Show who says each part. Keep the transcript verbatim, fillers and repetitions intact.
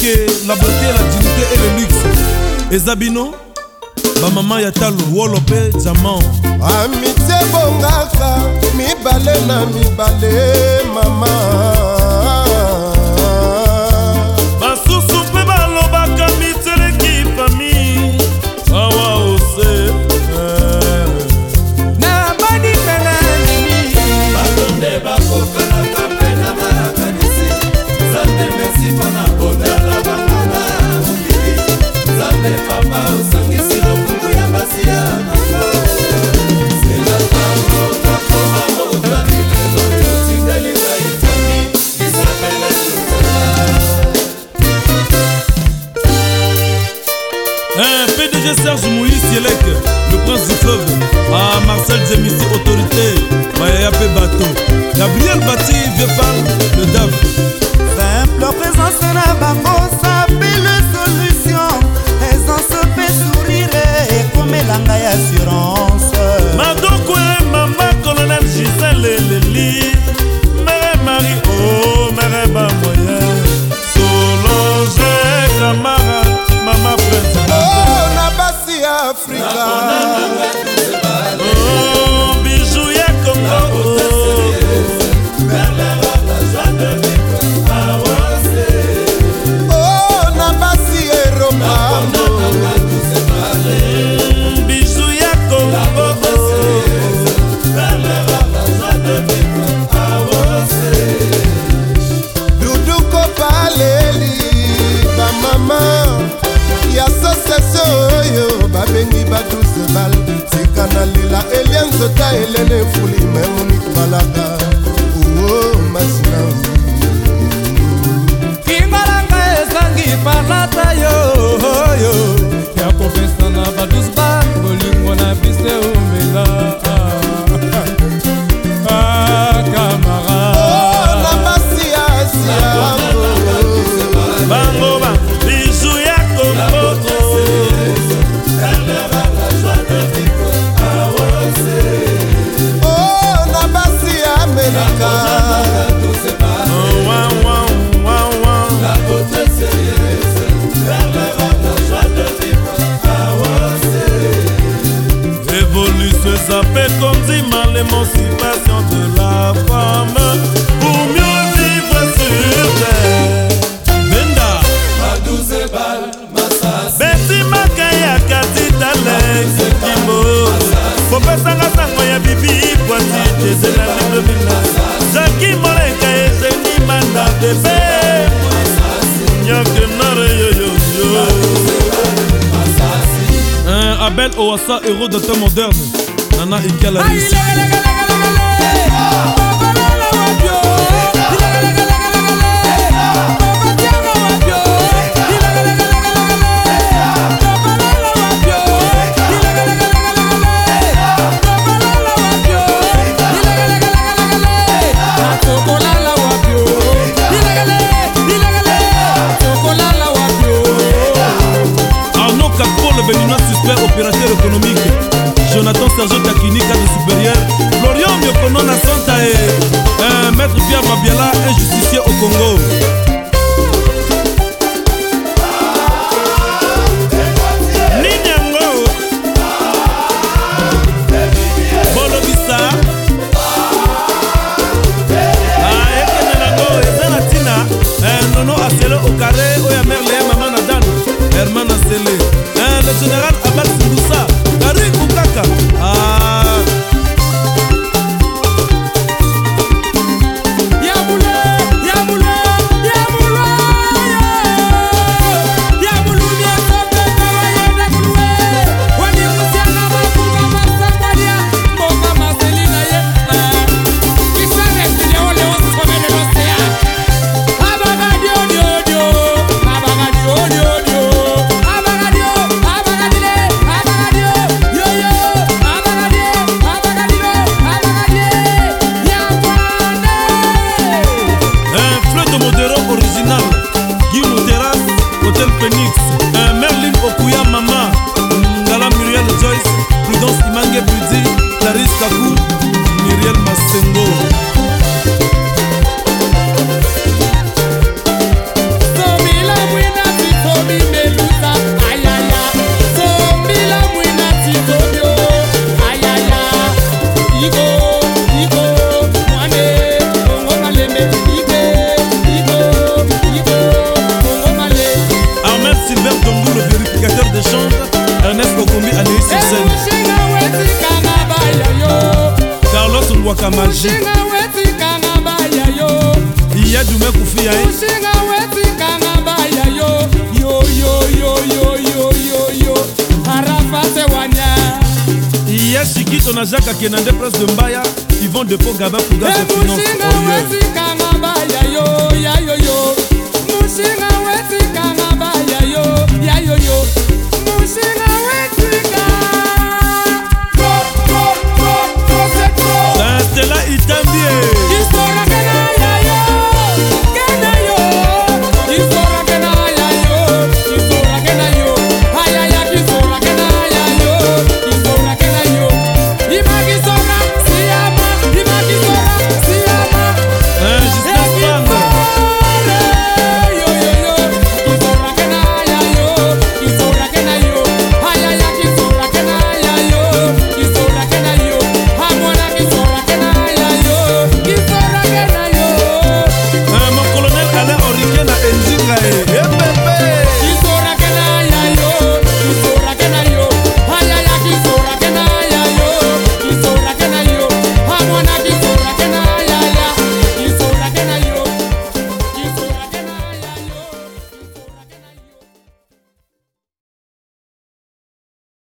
Speaker 1: que la beauté, la dignité et le luxe. Et Zabino, ba maman Yatalo, Wolope, Diamant.
Speaker 2: Amitié bongaka, mibale na mibale, mama.
Speaker 1: Basusu pe balobaka miteleki fami. Awa ose.
Speaker 3: Na bani pena nini.
Speaker 4: Batonde bakoka na kape na marakanisi. Zande merci pana bonala banana mukili. Zande papa usangisi lo kungu ya basi ya mama. Sela tango tako mamo kani lelo yotingeli za itami. Isabelle
Speaker 1: Un P D G Serge Moïse Yelek, le prince du fleuve. Ah, Marcel Zemisi, autorité. Mayaya P. Bateau. Gabriel Bati, vieux parle, le D A F.
Speaker 3: Simple présence na bango, ça belle solution. Présence peut sourire et comme l'anga y assurance.
Speaker 1: Madoko et maman, colonel Gisèle Leli. Mère Marie, oh, mère Bamoyen. Solange, Camara, maman Prince.
Speaker 2: Oh, Nabasi Africa.
Speaker 1: Oh, bijou ya Congo.
Speaker 2: Oh, Nabasi Europa.
Speaker 1: Bijou ya Congo.
Speaker 2: Doudou Kopaleli, ba mama. Ya association oyo babengi badouze bal. Sika na lila elien zota elene fuli memuni balaka. Oh, masina.
Speaker 3: Kingalanga ezangi palata yo yo. Ya kopesa na badus ba bolingo na bise umela. Ah kamara.
Speaker 2: Oh, Nabasi Asia.
Speaker 1: Bango ba, bijou ya Congo.
Speaker 2: Oh, Nabasi America.
Speaker 1: Oh, wow, wow, wow, wow. Évolution, ça fait comme dit mal l'émancipation de la femme pour mieux vivre sur terre. Benda, Betty Makaya, Kati Talex, Kimbo, Popesanga Sango ya Bibi, Poiti, Jezela Libre Villa, Zaki Moleka et Zeni Manda, Bébé, Nyake Nare yo yo yo. Un Abel Oasa, héros de temps moderne. Nana Ikalaris. Arnaud Capro, le béninois suspect opérateur économique. Jonathan Sergio Takini, cadre supérieur. Florian Miokono Nasanta et un maître Pierre Mabiala, un justicier au Congo. Ninyango Bolobisa Ah, Ekenenango, Ezanatina Nono Aselo au carré, Oya Merle, Maman Nadan, Herman Asele. Le général Abad Sindoussa, Kari Koukaka. Ah.
Speaker 3: Somila Wina
Speaker 5: mushinga wetikanga baya yo
Speaker 1: iya dume kufia eh
Speaker 5: mushinga wetikanga baya yo yo yo yo yo yo yo yo Arafate wanya
Speaker 1: iya Shikito na Jacques Kenande presse de Mbaya ils vont de Pau Gabin pour gaz de finance
Speaker 5: mushinga wetikanga baya yo ya yo yo mushinga wetikanga baya yo ya yo yo